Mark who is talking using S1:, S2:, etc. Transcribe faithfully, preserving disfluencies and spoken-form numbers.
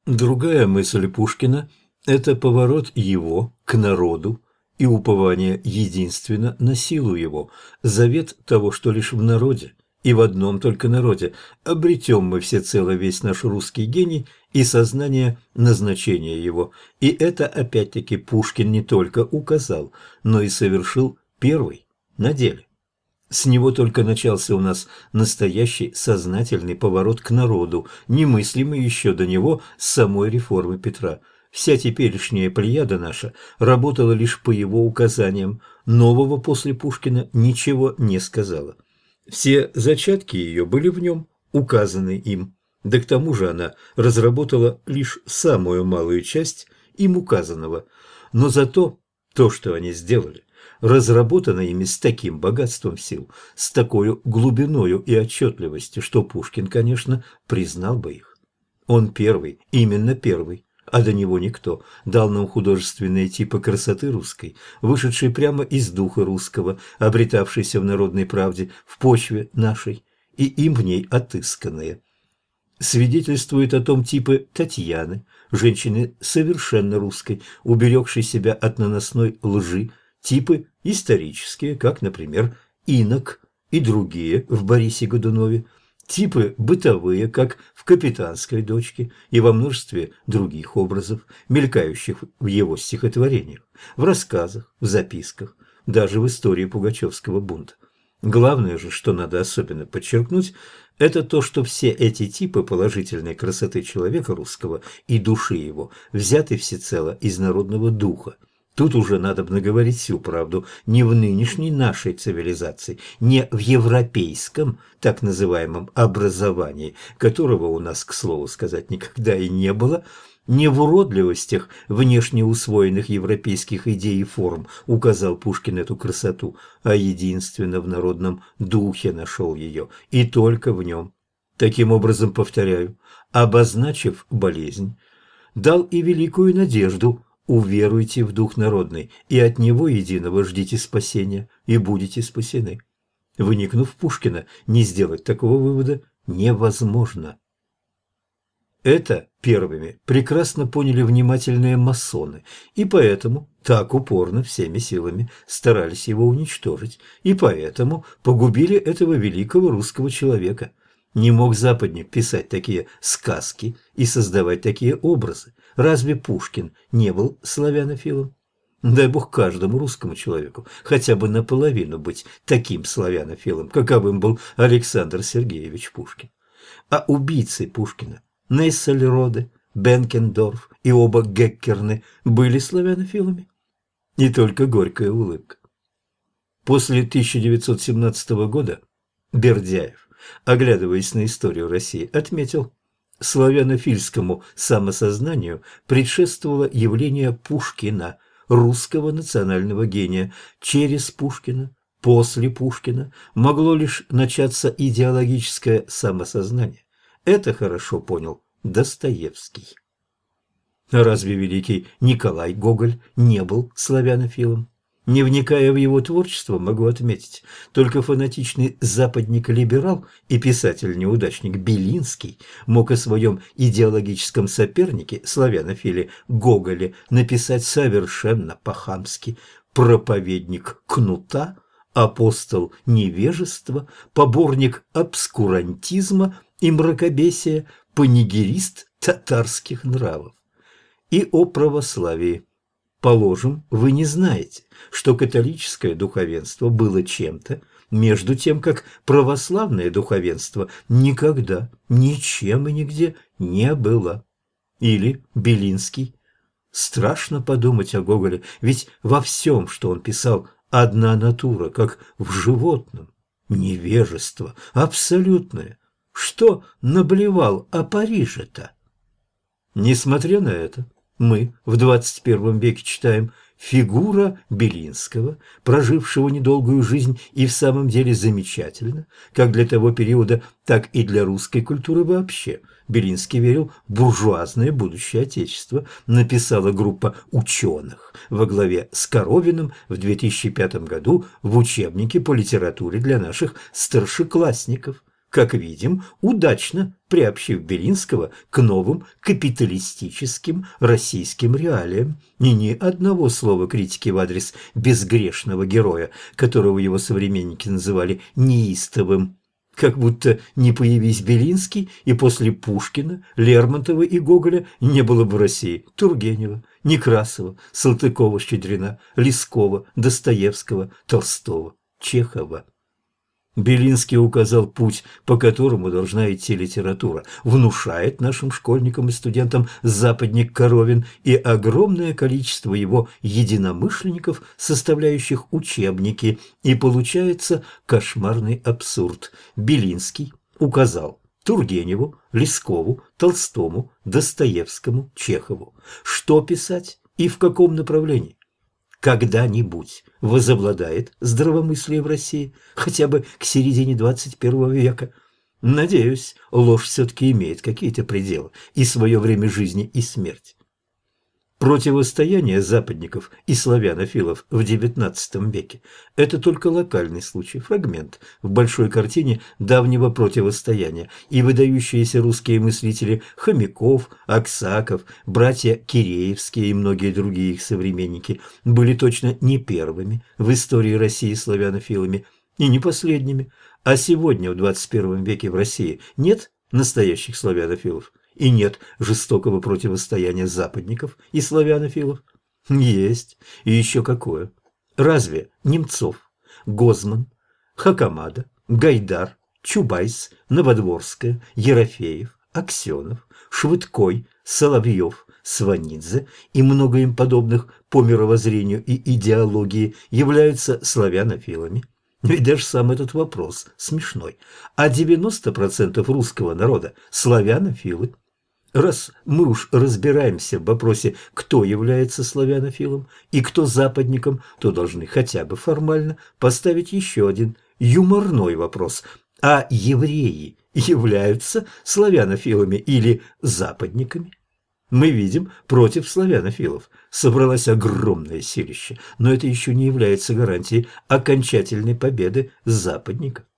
S1: Другая мысль Пушкина – это поворот его к народу и упование единственно на силу его, завет того, что лишь в народе и в одном только народе обретем мы всецело весь наш русский гений и сознание назначения его. И это опять-таки Пушкин не только указал, но и совершил первый на деле. С него только начался у нас настоящий сознательный поворот к народу, немыслимый еще до него с самой реформы Петра. Вся теперешняя плеяда наша работала лишь по его указаниям, нового после Пушкина ничего не сказала. Все зачатки ее были в нем, указаны им, да к тому же она разработала лишь самую малую часть им указанного, но зато то, что они сделали, разработано ими с таким богатством сил, с такой глубиною и отчетливостью, что Пушкин, конечно, признал бы их. Он первый, именно первый, а до него никто, дал нам художественные типы красоты русской, вышедшие прямо из духа русского, обретавшейся в народной правде, в почве нашей, и им в ней отысканные. Свидетельствуют о том типы Татьяны, женщины совершенно русской, уберегшей себя от наносной лжи, типы исторические, как, например, Инок и другие в Борисе Годунове, типы бытовые, как в «Капитанской дочке» и во множестве других образов, мелькающих в его стихотворениях, в рассказах, в записках, даже в истории Пугачевского бунта. Главное же, что надо особенно подчеркнуть, это то, что все эти типы положительной красоты человека русского и души его взяты всецело из народного духа. Тут уже надобно говорить всю правду, не в нынешней нашей цивилизации, не в европейском так называемом образовании, которого у нас, к слову сказать, никогда и не было, не в уродливостях внешне усвоенных европейских идей и форм указал Пушкин эту красоту, а единственно в народном духе нашел ее, и только в нем. Таким образом, повторяю, обозначив болезнь, дал и великую надежду. Уверуйте в дух народный, и от него единого ждите спасения, и будете спасены. Выникнув Пушкина, не сделать такого вывода невозможно. Это первыми прекрасно поняли внимательные масоны, и поэтому так упорно всеми силами старались его уничтожить, и поэтому погубили этого великого русского человека. Не мог западник писать такие сказки и создавать такие образы. Разве Пушкин не был славянофилом? Дай бог каждому русскому человеку хотя бы наполовину быть таким славянофилом, каковым был Александр Сергеевич Пушкин. А убийцы Пушкина, Нессельроде, Бенкендорф и оба Геккерны были славянофилами? И только горькая улыбка. После тысяча девятьсот семнадцатого года Бердяев, оглядываясь на историю России, отметил: славянофильскому самосознанию предшествовало явление Пушкина, русского национального гения. Через Пушкина, после Пушкина могло лишь начаться идеологическое самосознание. Это хорошо понял Достоевский. А разве великий Николай Гоголь не был славянофилом? Не вникая в его творчество, могу отметить, только фанатичный западник-либерал и писатель-неудачник Белинский мог о своем идеологическом сопернике, славянофиле Гоголе, написать совершенно по-хамски: проповедник кнута, апостол невежества, поборник обскурантизма и мракобесия, панигерист татарских нравов. И о православии. Положим, вы не знаете, что католическое духовенство было чем-то, между тем, как православное духовенство никогда, ничем и нигде не было. Или Белинский. Страшно подумать о Гоголе, ведь во всем, что он писал, одна натура, как в животном. Невежество абсолютное. Что наблевал о Париже-то? Несмотря на это, мы в двадцать первом веке читаем: фигура Белинского, прожившего недолгую жизнь и в самом деле замечательно, как для того периода, так и для русской культуры вообще. Белинский верил в буржуазное будущее Отечества, написала группа ученых во главе с Коровиным в две тысячи пятом году в учебнике по литературе для наших старшеклассников. как видим, удачно приобщив Белинского к новым капиталистическим российским реалиям. И ни одного слова критики в адрес безгрешного героя, которого его современники называли неистовым. Как будто не появись Белинский, и после Пушкина, Лермонтова и Гоголя не было бы в России Тургенева, Некрасова, Салтыкова-Щедрина, Лескова, Достоевского, Толстого, Чехова. Белинский указал путь, по которому должна идти литература, внушает нашим школьникам и студентам западник Коровин и огромное количество его единомышленников, составляющих учебники, и получается кошмарный абсурд. Белинский указал Тургеневу, Лескову, Толстому, Достоевскому, Чехову, что писать и в каком направлении. Когда-нибудь возобладает здравомыслие в России, хотя бы к середине двадцать первого века. Надеюсь, ложь все-таки имеет какие-то пределы и свое время жизни и смерти. Противостояние западников и славянофилов в девятнадцатом веке – это только локальный случай, фрагмент в большой картине давнего противостояния, и выдающиеся русские мыслители Хомяков, Аксаков, братья Киреевские и многие другие их современники были точно не первыми в истории России славянофилами и не последними, а сегодня в двадцать первом веке в России нет настоящих славянофилов. И нет жестокого противостояния западников и славянофилов? Есть. И еще какое. Разве Немцов, Гозман, Хакамада, Гайдар, Чубайс, Новодворская, Ерофеев, Аксенов, Швыдкой, Соловьев, Сванидзе и много им подобных по мировоззрению и идеологии являются славянофилами? Ведь даже сам этот вопрос смешной. А девяносто процентов русского народа – славянофилы. Раз мы уж разбираемся в вопросе, кто является славянофилом и кто западником, то должны хотя бы формально поставить еще один юморной вопрос. А евреи являются славянофилами или западниками? Мы видим, против славянофилов собралось огромное силище, но это еще не является гарантией окончательной победы западников.